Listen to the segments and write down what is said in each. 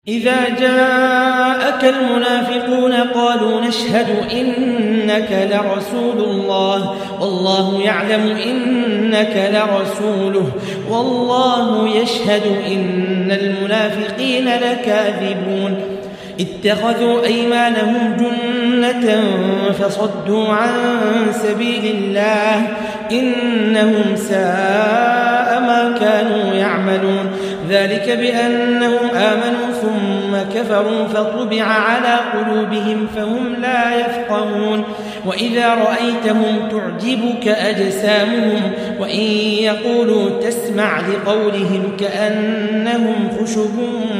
إذا جاءك المنافقون قالوا نشهد إنك لرسول الله والله يعلم إنك لرسوله والله يشهد إن المنافقين لكاذبون اتخذوا أيمانهم جنة فصدوا عن سبيل الله إنهم ساء ما كانوا يعملون ذلك بأنهم آمنوا ثم كفروا فطبع على قلوبهم فهم لا يفقهون وإذا رأيتهم تعجبك أجسامهم وإن يقولوا تسمع لقولهم كأنهم خشب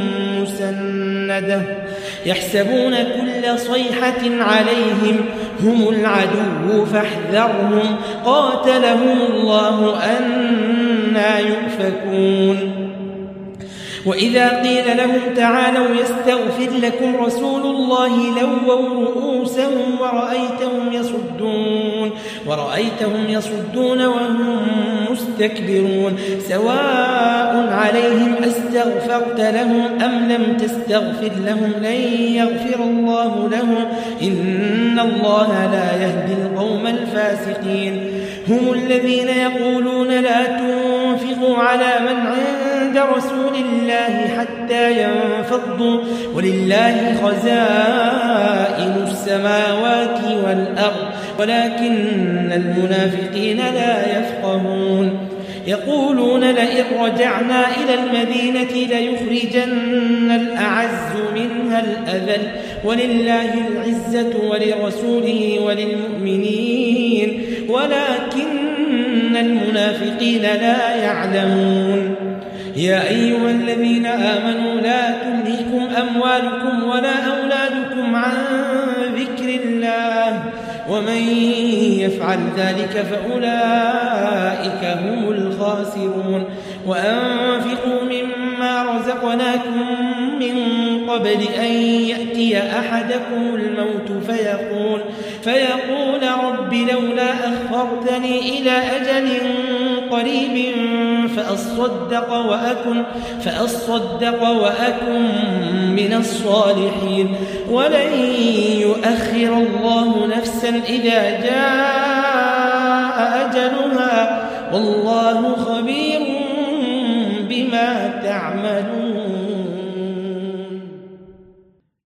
مسندة يحسبون كل صيحة عليهم هم العدو فاحذرهم قاتلهم الله أنى يؤفكون وإذا قيل لهم تعالوا يستغفر لكم رسول الله لووا رؤوسهم ورأيتهم يصدون وهم مستكبرون سواء عليهم أستغفرت لهم أم لم تستغفر لهم لن يغفر الله لهم إن الله لا يهدي القوم الفاسقين هم الذين يقولون لا تنفقوا على من عند رسول الله حتى ينفضوا ولله خزائن السماوات والأرض ولكن المنافقين لا يفقهون يقولون لئن رجعنا إلى المدينة ليخرجن الأعز منها الأذل ولله العزة ولرسوله وللمؤمنين ولكن المنافقين لا يعلمون يا أيها الذين آمنوا لا تلهكم أموالكم ولا أولادكم عن ذكر الله ومن يفعل ذلك فأولئك هم الخاسرون وأنفقوا مما رزقناكم من قبل أن يأتي أحدكم الموت فيقول رب لولا أخرتني إلى أجل قريب فأصدق وأكن من الصالحين ولن يؤخر الله نفسا إذا جاء أجلها والله خبير بما تعملون